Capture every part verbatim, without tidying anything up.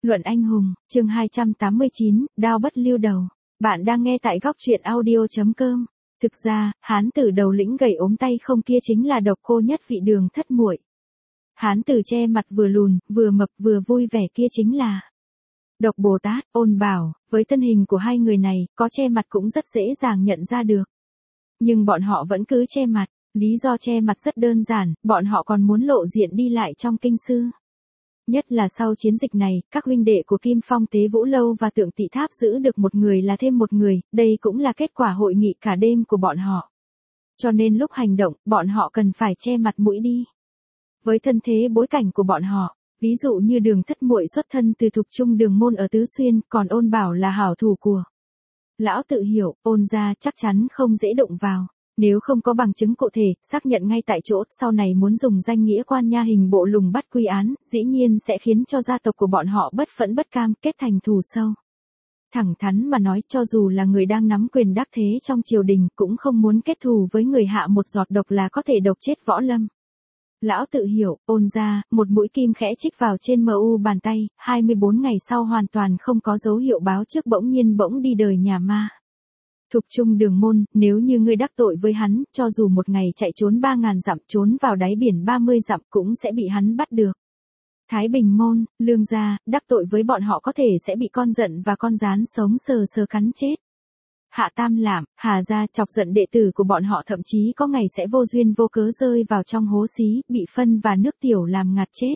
Luận anh hùng, chương hai trăm tám mươi chín, đao bất lưu đầu. Bạn đang nghe tại góc truyện audio chấm com. Thực ra, hán tử đầu lĩnh gầy ốm tay không kia chính là độc cô nhất vị Đường Thất Muội. Hán tử che mặt vừa lùn, vừa mập vừa vui vẻ kia chính là Độc Bồ Tát, Ôn Bảo. Với thân hình của hai người này, có che mặt cũng rất dễ dàng nhận ra được. Nhưng bọn họ vẫn cứ che mặt, lý do che mặt rất đơn giản, bọn họ còn muốn lộ diện đi lại trong kinh sư. Nhất là sau chiến dịch này, các huynh đệ của Kim Phong Tế Vũ Lâu và Tượng Tị Tháp giữ được một người là thêm một người, đây cũng là kết quả hội nghị cả đêm của bọn họ. Cho nên lúc hành động, bọn họ cần phải che mặt mũi đi. Với thân thế bối cảnh của bọn họ, ví dụ như Đường Thất Muội xuất thân từ thục trung Đường môn ở Tứ Xuyên, còn Ôn Bảo là hảo thủ của lão tự hiểu, Ôn gia chắc chắn không dễ động vào. Nếu không có bằng chứng cụ thể, xác nhận ngay tại chỗ, sau này muốn dùng danh nghĩa quan nha hình bộ lùng bắt quy án, dĩ nhiên sẽ khiến cho gia tộc của bọn họ bất phẫn bất cam, kết thành thù sâu. Thẳng thắn mà nói, cho dù là người đang nắm quyền đắc thế trong triều đình, cũng không muốn kết thù với người hạ một giọt độc là có thể độc chết Võ Lâm. Lão tự hiểu, Ôn gia, một mũi kim khẽ chích vào trên mờ u bàn tay, hai mươi bốn ngày sau hoàn toàn không có dấu hiệu báo trước bỗng nhiên bỗng đi đời nhà ma. Thục trung Đường môn, nếu như ngươi đắc tội với hắn, cho dù một ngày chạy trốn ba ngàn dặm, trốn vào đáy biển ba mươi dặm cũng sẽ bị hắn bắt được. Thái Bình môn, Lương gia, đắc tội với bọn họ có thể sẽ bị con giận và con gián sống sờ sờ cắn chết. Hạ Tam Lạm, Hà gia, chọc giận đệ tử của bọn họ thậm chí có ngày sẽ vô duyên vô cớ rơi vào trong hố xí, bị phân và nước tiểu làm ngạt chết.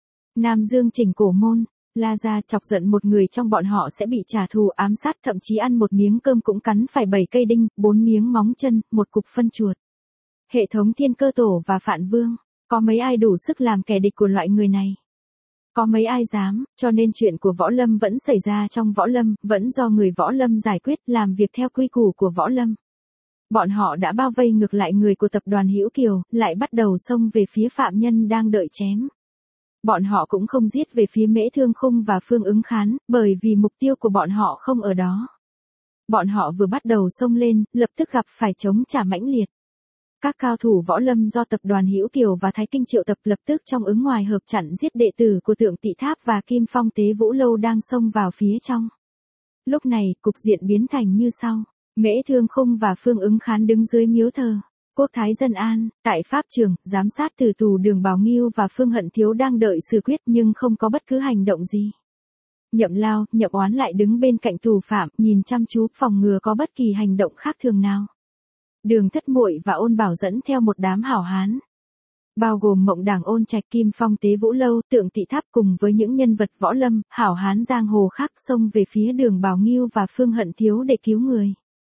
Nam Dương Trình Cổ môn, La gia, chọc giận một người trong bọn họ sẽ bị trả thù ám sát, thậm chí ăn một miếng cơm cũng cắn phải bảy cây đinh, bốn miếng móng chân, một cục phân chuột. Hệ thống Thiên Cơ Tổ và Phạn Vương, có mấy ai đủ sức làm kẻ địch của loại người này? Có mấy ai dám, cho nên chuyện của Võ Lâm vẫn xảy ra trong Võ Lâm, vẫn do người Võ Lâm giải quyết, làm việc theo quy củ của Võ Lâm. Bọn họ đã bao vây ngược lại người của tập đoàn Hữu Kiều, lại bắt đầu xông về phía phạm nhân đang đợi chém. Bọn họ cũng không giết về phía Mễ Thương Khung và Phương Ứng Khán, bởi vì mục tiêu của bọn họ không ở đó. Bọn họ vừa bắt đầu xông lên, lập tức gặp phải chống trả mãnh liệt. Các cao thủ Võ Lâm do tập đoàn Hữu Kiều và Thái Kinh triệu tập lập tức trong ứng ngoài hợp chặn giết đệ tử của Tượng Tị Tháp và Kim Phong Tế Vũ Lâu đang xông vào phía trong. Lúc này, cục diện biến thành như sau. Mễ Thương Khung và Phương Ứng Khán đứng dưới miếu thờ Quốc Thái Dân An, tại pháp trường, giám sát tử tù Đường Bảo Nghiêu và Phương Hận Thiếu đang đợi xử quyết nhưng không có bất cứ hành động gì. Nhậm Lao, Nhậm Oán lại đứng bên cạnh tù phạm, nhìn chăm chú, phòng ngừa có bất kỳ hành động khác thường nào. Đường Thất Muội và Ôn Bảo dẫn theo một đám hảo hán, bao gồm Mộng Đảng Ôn Trạch, Kim Phong Tế Vũ Lâu, Tượng Tị Tháp cùng với những nhân vật Võ Lâm, hảo hán giang hồ khác xông về phía Đường Bảo Nghiêu và Phương Hận Thiếu để cứu người.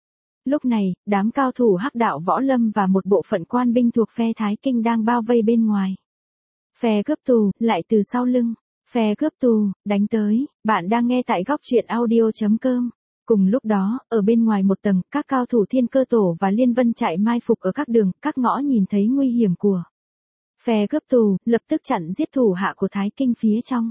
Lúc này, đám cao thủ hắc đạo Võ Lâm và một bộ phận quan binh thuộc phe Thái Kinh đang bao vây bên ngoài. Phe cướp tù, lại từ sau lưng. Phe cướp tù, đánh tới. Bạn đang nghe tại góc truyện audio chấm com. Cùng lúc đó, ở bên ngoài một tầng, các cao thủ Thiên Cơ Tổ và Liên Vân Trại mai phục ở các đường, các ngõ nhìn thấy nguy hiểm của phe cướp tù, lập tức chặn giết thủ hạ của Thái Kinh phía trong.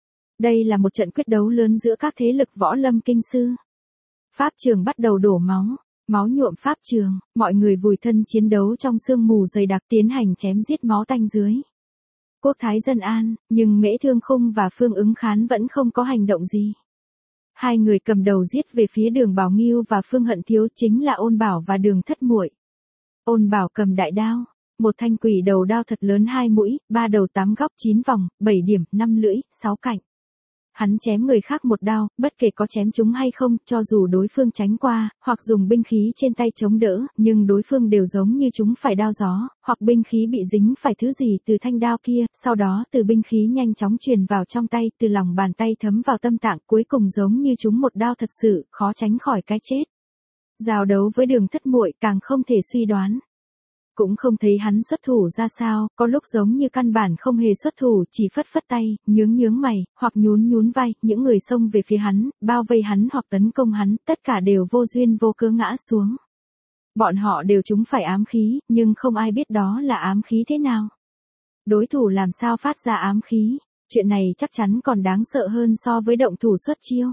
Đây là một trận quyết đấu lớn giữa các thế lực Võ Lâm kinh sư. Pháp trường bắt đầu đổ máu. Máu nhuộm pháp trường, mọi người vùi thân chiến đấu trong sương mù dày đặc tiến hành chém giết máu tanh dưới Quốc Thái Dân An, nhưng Mễ Thương Khung và Phương Ứng Khán vẫn không có hành động gì. Hai người cầm đầu giết về phía Đường Bảo Nghiêu và Phương Hận Thiếu chính là Ôn Bảo và Đường Thất Muội. Ôn Bảo cầm đại đao, một thanh quỷ đầu đao thật lớn hai mũi, ba đầu tám góc chín vòng, bảy điểm, năm lưỡi, sáu cạnh. Hắn chém người khác một đao, bất kể có chém trúng hay không, cho dù đối phương tránh qua, hoặc dùng binh khí trên tay chống đỡ, nhưng đối phương đều giống như chúng phải đao gió, hoặc binh khí bị dính phải thứ gì từ thanh đao kia, sau đó từ binh khí nhanh chóng truyền vào trong tay, từ lòng bàn tay thấm vào tâm tạng, cuối cùng giống như chúng một đao thật sự, khó tránh khỏi cái chết. Giao đấu với Đường Thất Muội càng không thể suy đoán. Cũng không thấy hắn xuất thủ ra sao, có lúc giống như căn bản không hề xuất thủ, chỉ phất phất tay, nhướng nhướng mày, hoặc nhún nhún vai, những người xông về phía hắn, bao vây hắn hoặc tấn công hắn, tất cả đều vô duyên vô cớ ngã xuống. Bọn họ đều trúng phải ám khí, nhưng không ai biết đó là ám khí thế nào. Đối thủ làm sao phát ra ám khí, chuyện này chắc chắn còn đáng sợ hơn so với động thủ xuất chiêu.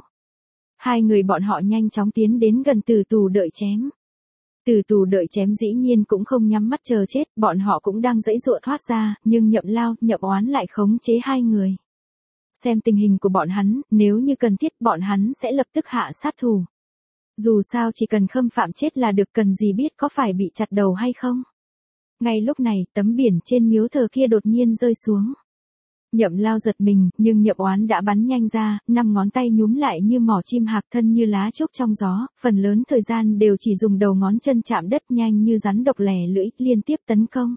Hai người bọn họ nhanh chóng tiến đến gần tử tù đợi chém. Tử tù đợi chém dĩ nhiên cũng không nhắm mắt chờ chết, bọn họ cũng đang giãy giụa thoát ra, nhưng Nhậm Lao, Nhậm Oán lại khống chế hai người. Xem tình hình của bọn hắn, nếu như cần thiết bọn hắn sẽ lập tức hạ sát thủ. Dù sao chỉ cần Khâm Phạm chết là được, cần gì biết có phải bị chặt đầu hay không. Ngay lúc này, tấm biển trên miếu thờ kia đột nhiên rơi xuống. Nhậm Lao giật mình, nhưng Nhậm Oán đã bắn nhanh ra, năm ngón tay nhúm lại như mỏ chim hạc, thân như lá trúc trong gió, phần lớn thời gian đều chỉ dùng đầu ngón chân chạm đất, nhanh như rắn độc lẻ lưỡi, liên tiếp tấn công.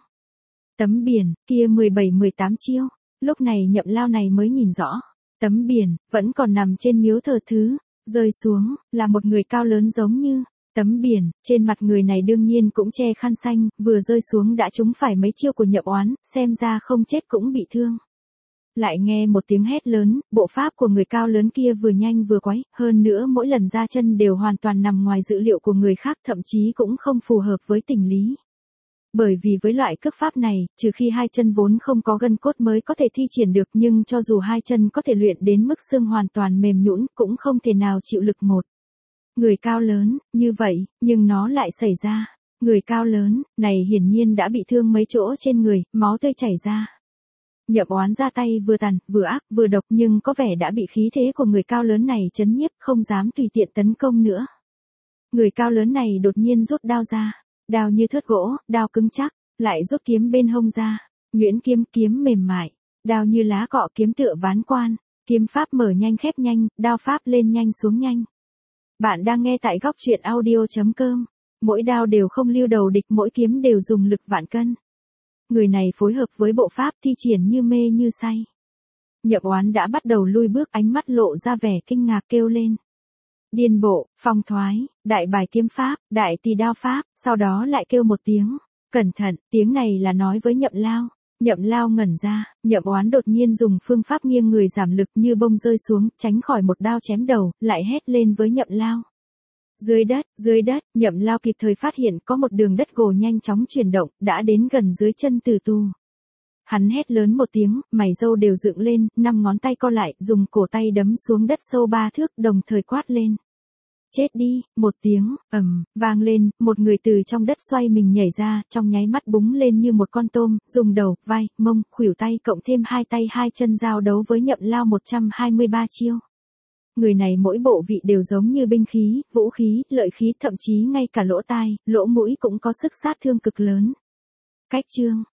Tấm biển, kia mười bảy mười tám chiêu, lúc này Nhậm Lao này mới nhìn rõ. Tấm biển, vẫn còn nằm trên miếu thờ thứ, rơi xuống, là một người cao lớn giống như tấm biển, trên mặt người này đương nhiên cũng che khăn xanh, vừa rơi xuống đã trúng phải mấy chiêu của Nhậm Oán, xem ra không chết cũng bị thương. Lại nghe một tiếng hét lớn, bộ pháp của người cao lớn kia vừa nhanh vừa quái, hơn nữa mỗi lần ra chân đều hoàn toàn nằm ngoài dữ liệu của người khác, thậm chí cũng không phù hợp với tình lý. Bởi vì với loại cước pháp này, trừ khi hai chân vốn không có gân cốt mới có thể thi triển được, nhưng cho dù hai chân có thể luyện đến mức xương hoàn toàn mềm nhũn, cũng không thể nào chịu lực một người cao lớn, như vậy, nhưng nó lại xảy ra. Người cao lớn, này hiển nhiên đã bị thương mấy chỗ trên người, máu tươi chảy ra. Nhậm Oán ra tay vừa tàn, vừa ác, vừa độc, nhưng có vẻ đã bị khí thế của người cao lớn này chấn nhiếp, không dám tùy tiện tấn công nữa. Người cao lớn này đột nhiên rút đao ra, đao như thớt gỗ, đao cứng chắc, lại rút kiếm bên hông ra, nhuyễn kiếm, kiếm mềm mại, đao như lá cọ, kiếm tựa ván quan, kiếm pháp mở nhanh khép nhanh, đao pháp lên nhanh xuống nhanh. Bạn đang nghe tại góc truyện audio chấm com. Mỗi đao đều không lưu đầu địch, mỗi kiếm đều dùng lực vạn cân. Người này phối hợp với bộ pháp thi triển như mê như say. Nhậm Oán đã bắt đầu lui bước, ánh mắt lộ ra vẻ kinh ngạc, kêu lên. Điên bộ, phong thoái, đại bài kiếm pháp, đại tỳ đao pháp, sau đó lại kêu một tiếng. Cẩn thận, tiếng này là nói với Nhậm Lao. Nhậm Lao ngẩn ra, Nhậm Oán đột nhiên dùng phương pháp nghiêng người giảm lực như bông rơi xuống, tránh khỏi một đao chém đầu, lại hét lên với Nhậm Lao. Dưới đất, dưới đất, Nhậm Lao kịp thời phát hiện có một đường đất gồ nhanh chóng chuyển động, đã đến gần dưới chân Từ Tu. Hắn hét lớn một tiếng, mày râu đều dựng lên, năm ngón tay co lại, dùng cổ tay đấm xuống đất sâu ba thước, đồng thời quát lên. Chết đi, một tiếng, ầm, vang lên, một người từ trong đất xoay mình nhảy ra, trong nháy mắt búng lên như một con tôm, dùng đầu, vai, mông, khuỷu tay cộng thêm hai tay hai chân giao đấu với Nhậm Lao một trăm hai mươi ba chiêu. Người này mỗi bộ vị đều giống như binh khí, vũ khí, lợi khí, thậm chí ngay cả lỗ tai, lỗ mũi cũng có sức sát thương cực lớn. Cách chương,